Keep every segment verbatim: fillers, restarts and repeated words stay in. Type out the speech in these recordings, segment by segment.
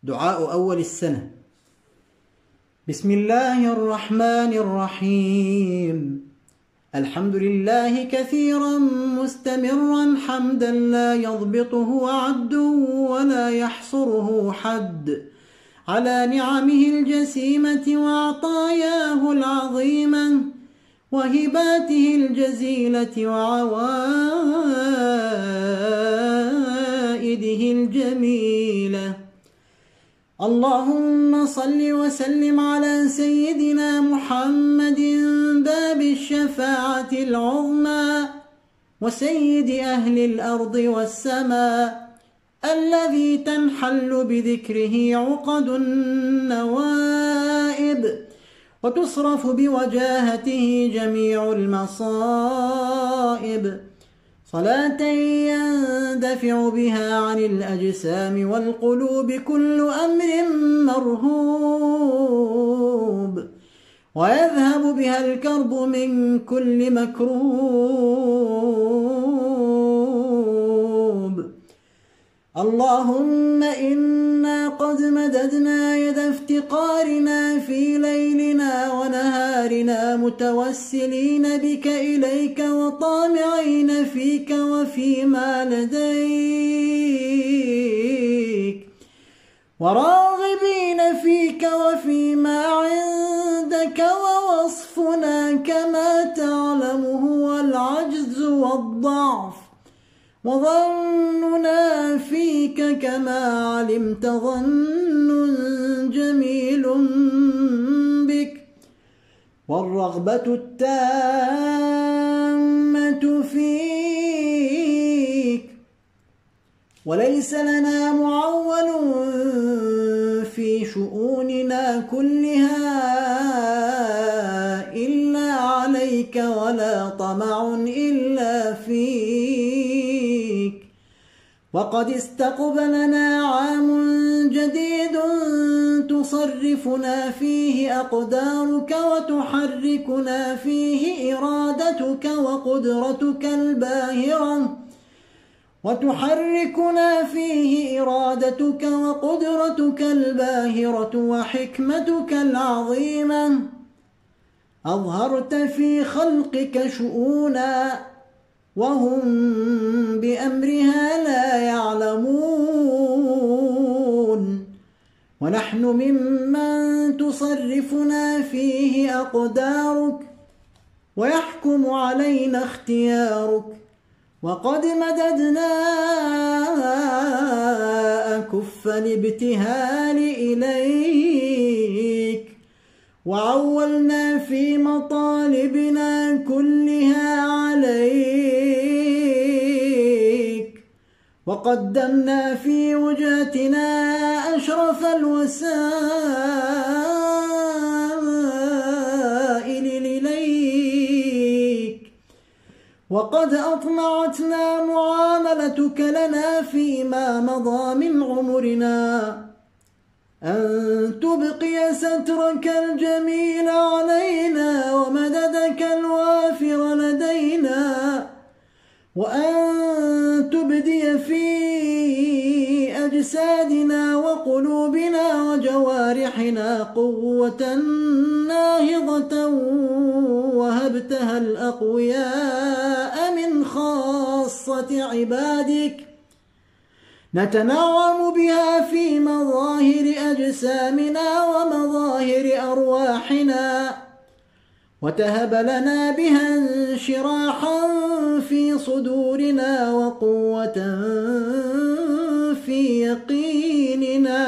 دعاء أول السنة. بسم الله الرحمن الرحيم. الحمد لله كثيرا مستمرا حمدا لا يضبطه عد ولا يحصره حد، على نعمه الجسيمة وعطاياه العظيمة وهباته الجزيلة وعوائده الجميلة. اللهم صل وسلم على سيدنا محمد باب الشفاعة العظمى وسيد أهل الأرض والسماء، الذي تنحل بذكره عقد النوائب وتصرف بوجاهته جميع المصائب، صلاة يندفع بها عن الأجسام والقلوب كل أمر مرهوب، ويذهب بها الكرب من كل مكروب. اللهم إنا قد مددنا يد افتقارنا في ليلنا ونهارنا متوسلين بك إليك وطامعين فيك وفيما لديك، وراغبين فيك وفيما عندك، ووصفنا كما تعلم هو العجز والضعف، وظننا فيك كما علمت ظن جميل بك، والرغبة التامة فيك، وليس لنا معول في شؤوننا كلها إلا عليك، ولا طمع إلا فيك. وقد استقبلنا عام جديد تصرفنا فيه أقدارك وتحركنا فيه إرادتك وقدرتك الباهرة وتحركنا فيه إرادتك وقدرتك الباهرة وحكمتك العظيمة. أظهرت في خلقك شؤونا وهم بأمرها لا يعلمون، ونحن ممن تصرفنا فيه أقدارك ويحكم علينا اختيارك. وقد مددنا أكف الابتهال إليك، وعولنا في مطالبنا كلها عليك، وقدمنا في وجهتنا أشرف الوسائل إليك، وقد أطمعتنا معاملتك لنا فيما مضى من عمرنا أن تبقي سترك الجميل علينا ومددك الوافر لدينا، وأن تبدي في أجسادنا وقلوبنا وجوارحنا قوة ناهضة وهبتها الأقوياء من خاصة عبادك، نتنعم بها في مظاهر أجسامنا ومظاهر أرواحنا، وتهب لنا بها انشراحا في صدورنا وقوة في يقيننا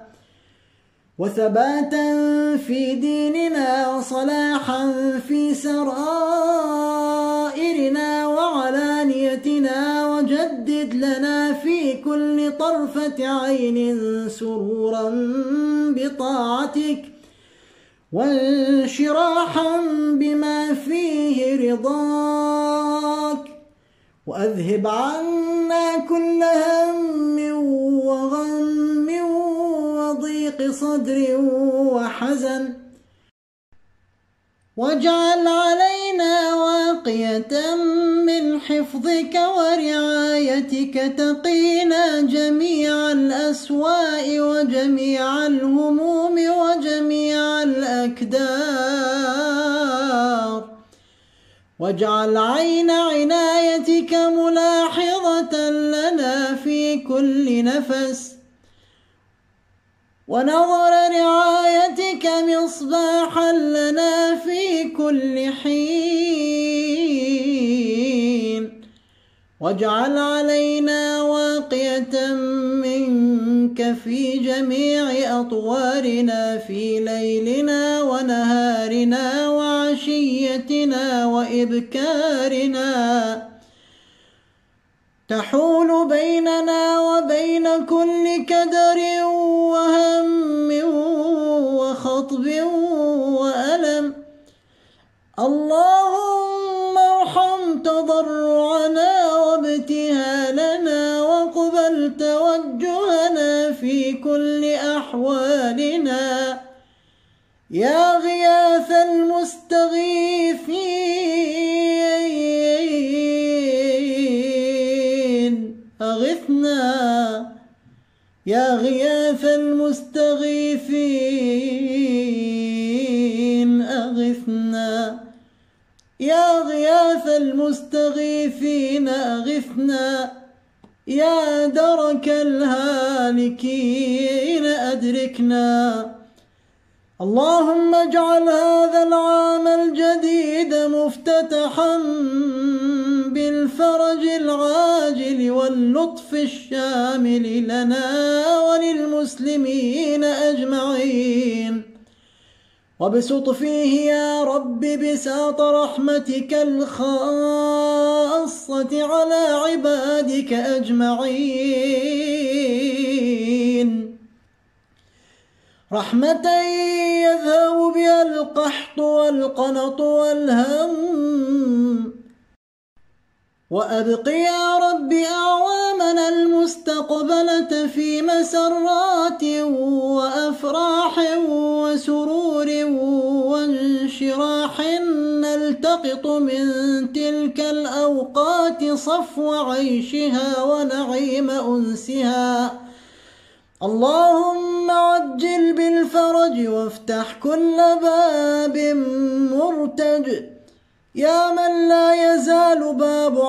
وثباتا في ديننا وصلاحا في سرائرنا وعلانيتنا، وجدد لنا في كل طرفة عين سرورا بطاعتك وانشراحا بما فيه رضاك، وأذهب عنا كل هم وغم وضيق صدر وحزن، واجعل علينا علينا واقية من حفظك ورعايتك تقينا جميع الأسواء وجميع الهموم وجميع الأكدار، واجعل عين عنايتك ملاحظة لنا في كل نفس، ونظر رعايتك مصباحا لنا في كل حين، واجعل علينا واقية منك في جميع أطوارنا في ليلنا ونهارنا وعشيتنا وإبكارنا، تحول بيننا وبين كل كدر وهم وخطب وألم. اللهم ارحم تضرعنا وابتهالنا واقبل توجهنا في كل أحوالنا يا غياث المستغيثين أغثنا، يا غياث المستغيثين أغثنا، يا غياث المستغيثين أغثنا، يا درك الهالكين أدركنا. اللهم اجعل هذا العام الجديد مفتتحا بالفرج العاجل واللطف الشامل لنا وللمسلمين أجمعين، وابسط فيه يا رب بساط رحمتك الخاصة على عبادك أجمعين، رحمة يذهب بها القحط والقنط والهم، وأبق يا رب أعوامنا المستقبلة في مسرات وأفراح وسرور وانشراح، نلتقط من تلك الأوقات صفو عيشها ونعيم أنسها. اللهم عجل بالفرج وافتح كل باب مرتج، يا من لا يزال باب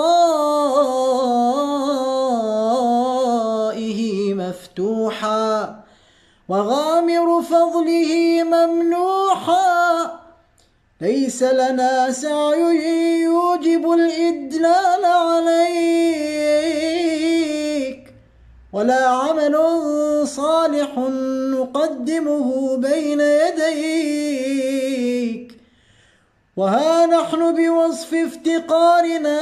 عطائه مفتوحا وغامر فضله ممنوحا، ليس لنا سعي يوجب الإدلال عليك ولا عمل صالح نقدمه بين يديك، وها نحن بوصف افتقارنا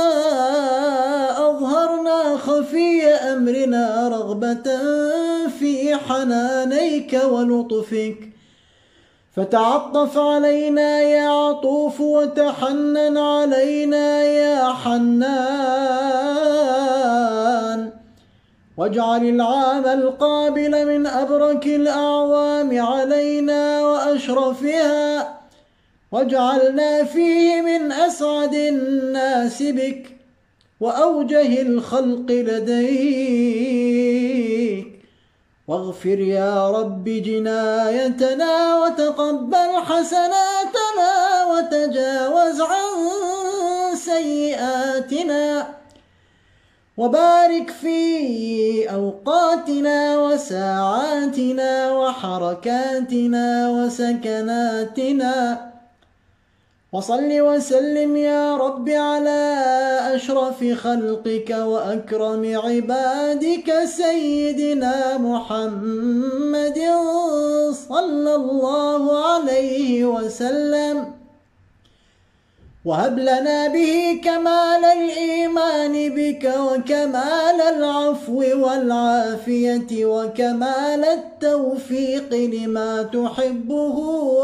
أظهرنا خفي أمرنا رغبة في حنانيك ولطفك، فتعطف علينا يا عطوف وتحنن علينا يا حنان، واجعل العام القابل من أبرك الأعوام علينا وأشرفها، واجعلنا فيه من أسعد الناس بك وأوجه الخلق لديك، واغفر يا رب جنايتنا وتقبل حسناتنا وتجاوز عن سيئاتنا، وبارك في أوقاتنا وساعاتنا وحركاتنا وسكناتنا، وصل وسلم يا رب على أشرف خلقك وأكرم عبادك سيدنا محمد صلى الله عليه وسلم، وهب لنا به كمال الإيمان بك وكمال العفو والعافية وكمال التوفيق لما تحبه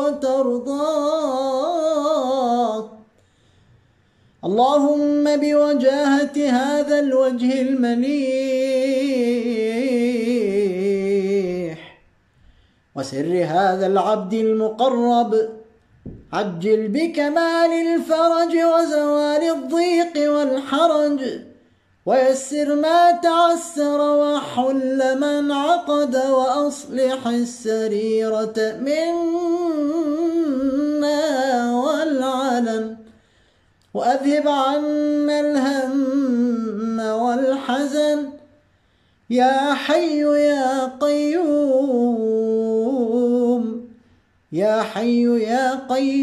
وترضاه. اللهم بوجاهة هذا الوجه المليح وسر هذا العبد المقرب عجل بكمال الفرج وزوال الضيق والحرج، ويسر ما تعسر وحل من عقد، وأصلح السريرة منا والعلن، وأذهب عنا الهم والحزن. يا حي يا قيوم، يا حي يا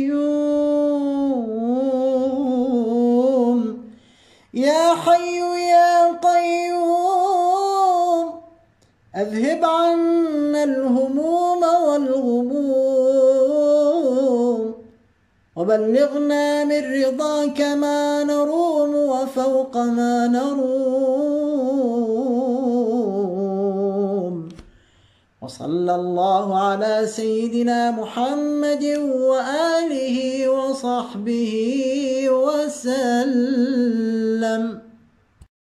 قيوم، يا حي يا قيوم، أذهب عنا الهموم والغموم، وبلغنا من رضاك ما نروم وفوق ما نروم. وصلى الله على سيدنا محمد وآله وصحبه وسلم.